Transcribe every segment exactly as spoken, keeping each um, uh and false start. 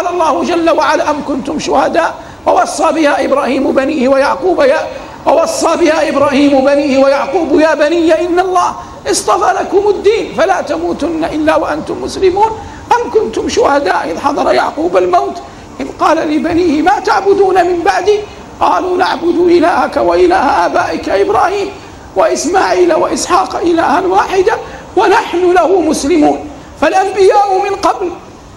الله جل وعلا أم كنتم شهداء ووصى بها إبراهيم بنيه ويعقوب يا ووصى بها إبراهيم بنيه ويعقوب يا بني إن الله اصطفى لكم الدين فلا تموتن إلا وأنتم مسلمون أم كنتم شهداء إذ حضر يعقوب الموت إذ قال لبنيه ما تعبدون من بعدي قالوا نعبد إلهك وإله آبائك إبراهيم وإسماعيل وإسحاق إلها واحدا ونحن له مسلمون. فالأنبياء من قبل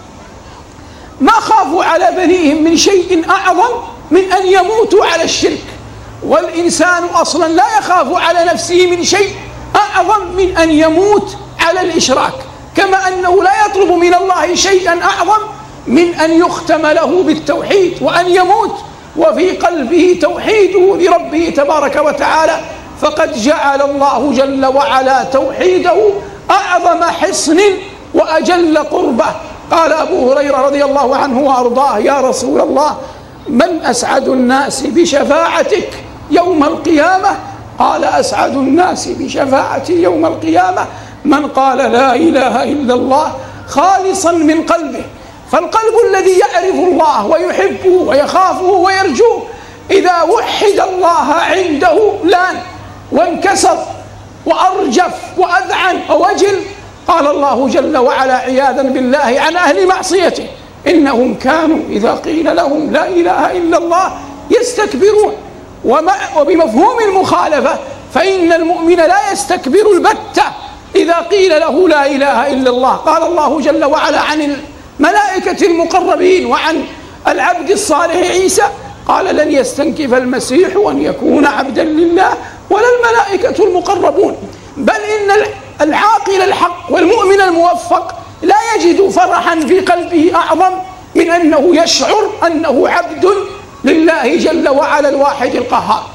ما خافوا على بنيهم من شيء أعظم من أن يموتوا على الشرك، والإنسان أصلا لا يخاف على نفسه من شيء أعظم من أن يموت على الإشراك، كما أنه لا يطلب من الله شيئا أعظم من أن يختم له بالتوحيد وأن يموت وفي قلبه توحيده لربه تبارك وتعالى. فقد جعل الله جل وعلا توحيده أعظم حصن وأجل قربة. قال أبو هريرة رضي الله عنه وأرضاه يا رسول الله من أسعد الناس بشفاعتك يوم القيامة؟ قال أسعد الناس بشفاعتي يوم القيامة من قال لا إله إلا الله خالصا من قلبه. فالقلب الذي يعرف الله ويحبه ويخافه ويرجوه إذا وحد الله عنده لان وانكسر وأرجف وأذعن ووجل. قال الله جل وعلا عياذا بالله عن أهل معصيته إنهم كانوا إذا قيل لهم لا إله إلا الله يستكبرون. وبمفهوم المخالفة فإن المؤمن لا يستكبر البتة إذا قيل له لا إله إلا الله. قال الله جل وعلا عن الملائكة المقربين وعن العبد الصالح عيسى قال لن يستنكف المسيح أن يكون عبدا لله ولا الملائكة المقربون. بل إن العاقل الحق والمؤمن الموفق لا يجد فرحا في قلبه أعظم من أنه يشعر أنه عبد لله جل وعلا الواحد القهار.